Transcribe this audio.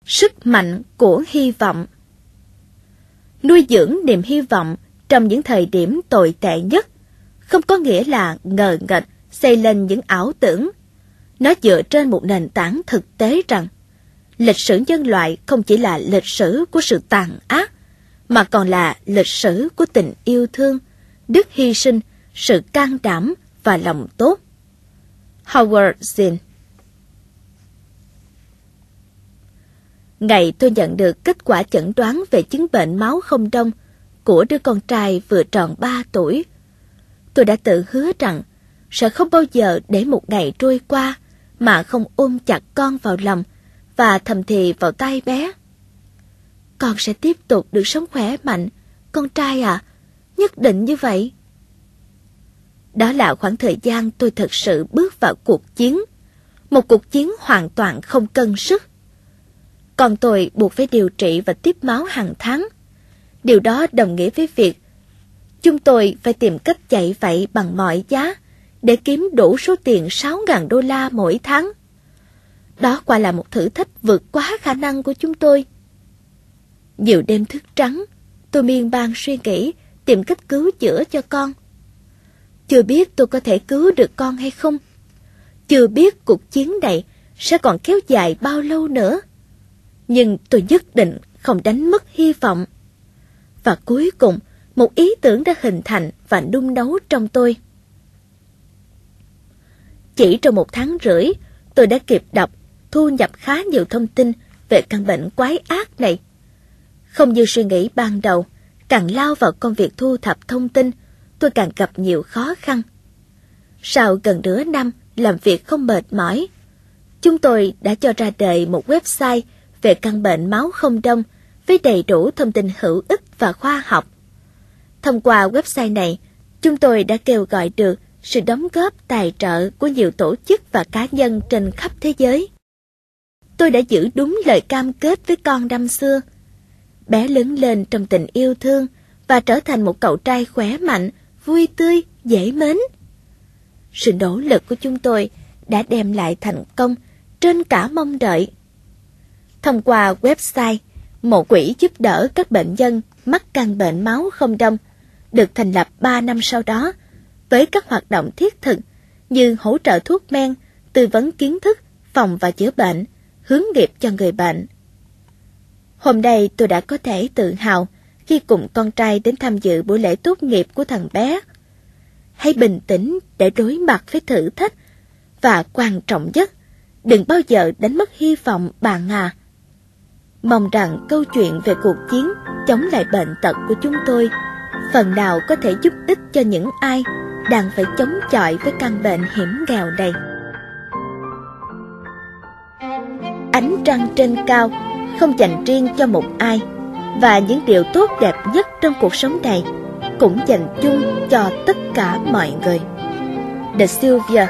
Sức mạnh của hy vọng. Nuôi dưỡng niềm hy vọng trong những thời điểm tồi tệ nhất không có nghĩa là ngờ nghệch xây lên những ảo tưởng. Nó dựa trên một nền tảng thực tế rằng lịch sử nhân loại không chỉ là lịch sử của sự tàn ác, mà còn là lịch sử của tình yêu thương, đức hy sinh, sự can đảm và lòng tốt. Howard Zinn. Ngày tôi nhận được kết quả chẩn đoán về chứng bệnh máu không đông của đứa con trai vừa tròn 3 tuổi, tôi đã tự hứa rằng sẽ không bao giờ để một ngày trôi qua mà không ôm chặt con vào lòng và thầm thì vào tai bé. Con sẽ tiếp tục được sống khỏe mạnh, con trai à, nhất định như vậy. Đó là khoảng thời gian tôi thực sự bước vào cuộc chiến, một cuộc chiến hoàn toàn không cân sức. Còn tôi buộc phải điều trị và tiếp máu hàng tháng. Điều đó đồng nghĩa với việc chúng tôi phải tìm cách chạy vậy bằng mọi giá để kiếm đủ số tiền $6.000 mỗi tháng. Đó quả là một thử thách vượt quá khả năng của chúng tôi. Nhiều đêm thức trắng, tôi miên man suy nghĩ tìm cách cứu chữa cho con. Chưa biết tôi có thể cứu được con hay không. Chưa biết cuộc chiến này sẽ còn kéo dài bao lâu nữa. Nhưng tôi nhất định không đánh mất hy vọng. Và cuối cùng, một ý tưởng đã hình thành và nung nấu trong tôi. Chỉ trong 1 tháng rưỡi, tôi đã kịp đọc, thu nhập khá nhiều thông tin về căn bệnh quái ác này. Không như suy nghĩ ban đầu, càng lao vào công việc thu thập thông tin, tôi càng gặp nhiều khó khăn. Sau gần nửa năm làm việc không mệt mỏi, chúng tôi đã cho ra đời một website về căn bệnh máu không đông với đầy đủ thông tin hữu ích và khoa học. Thông qua website này, chúng tôi đã kêu gọi được sự đóng góp tài trợ của nhiều tổ chức và cá nhân trên khắp thế giới. Tôi đã giữ đúng lời cam kết với con năm xưa. Bé lớn lên trong tình yêu thương và trở thành một cậu trai khỏe mạnh, vui tươi, dễ mến. Sự nỗ lực của chúng tôi đã đem lại thành công trên cả mong đợi. Thông qua website, một quỹ giúp đỡ các bệnh nhân mắc căn bệnh máu không đông được thành lập 3 năm sau đó, với các hoạt động thiết thực như hỗ trợ thuốc men, tư vấn kiến thức, phòng và chữa bệnh, hướng nghiệp cho người bệnh. Hôm nay tôi đã có thể tự hào khi cùng con trai đến tham dự buổi lễ tốt nghiệp của thằng bé. Hãy bình tĩnh để đối mặt với thử thách, và quan trọng nhất, đừng bao giờ đánh mất hy vọng bạn à. Mong rằng câu chuyện về cuộc chiến chống lại bệnh tật của chúng tôi phần nào có thể giúp ích cho những ai đang phải chống chọi với căn bệnh hiểm nghèo này. Ánh trăng trên cao không dành riêng cho một ai, và những điều tốt đẹp nhất trong cuộc sống này cũng dành chung cho tất cả mọi người. The Sylvia.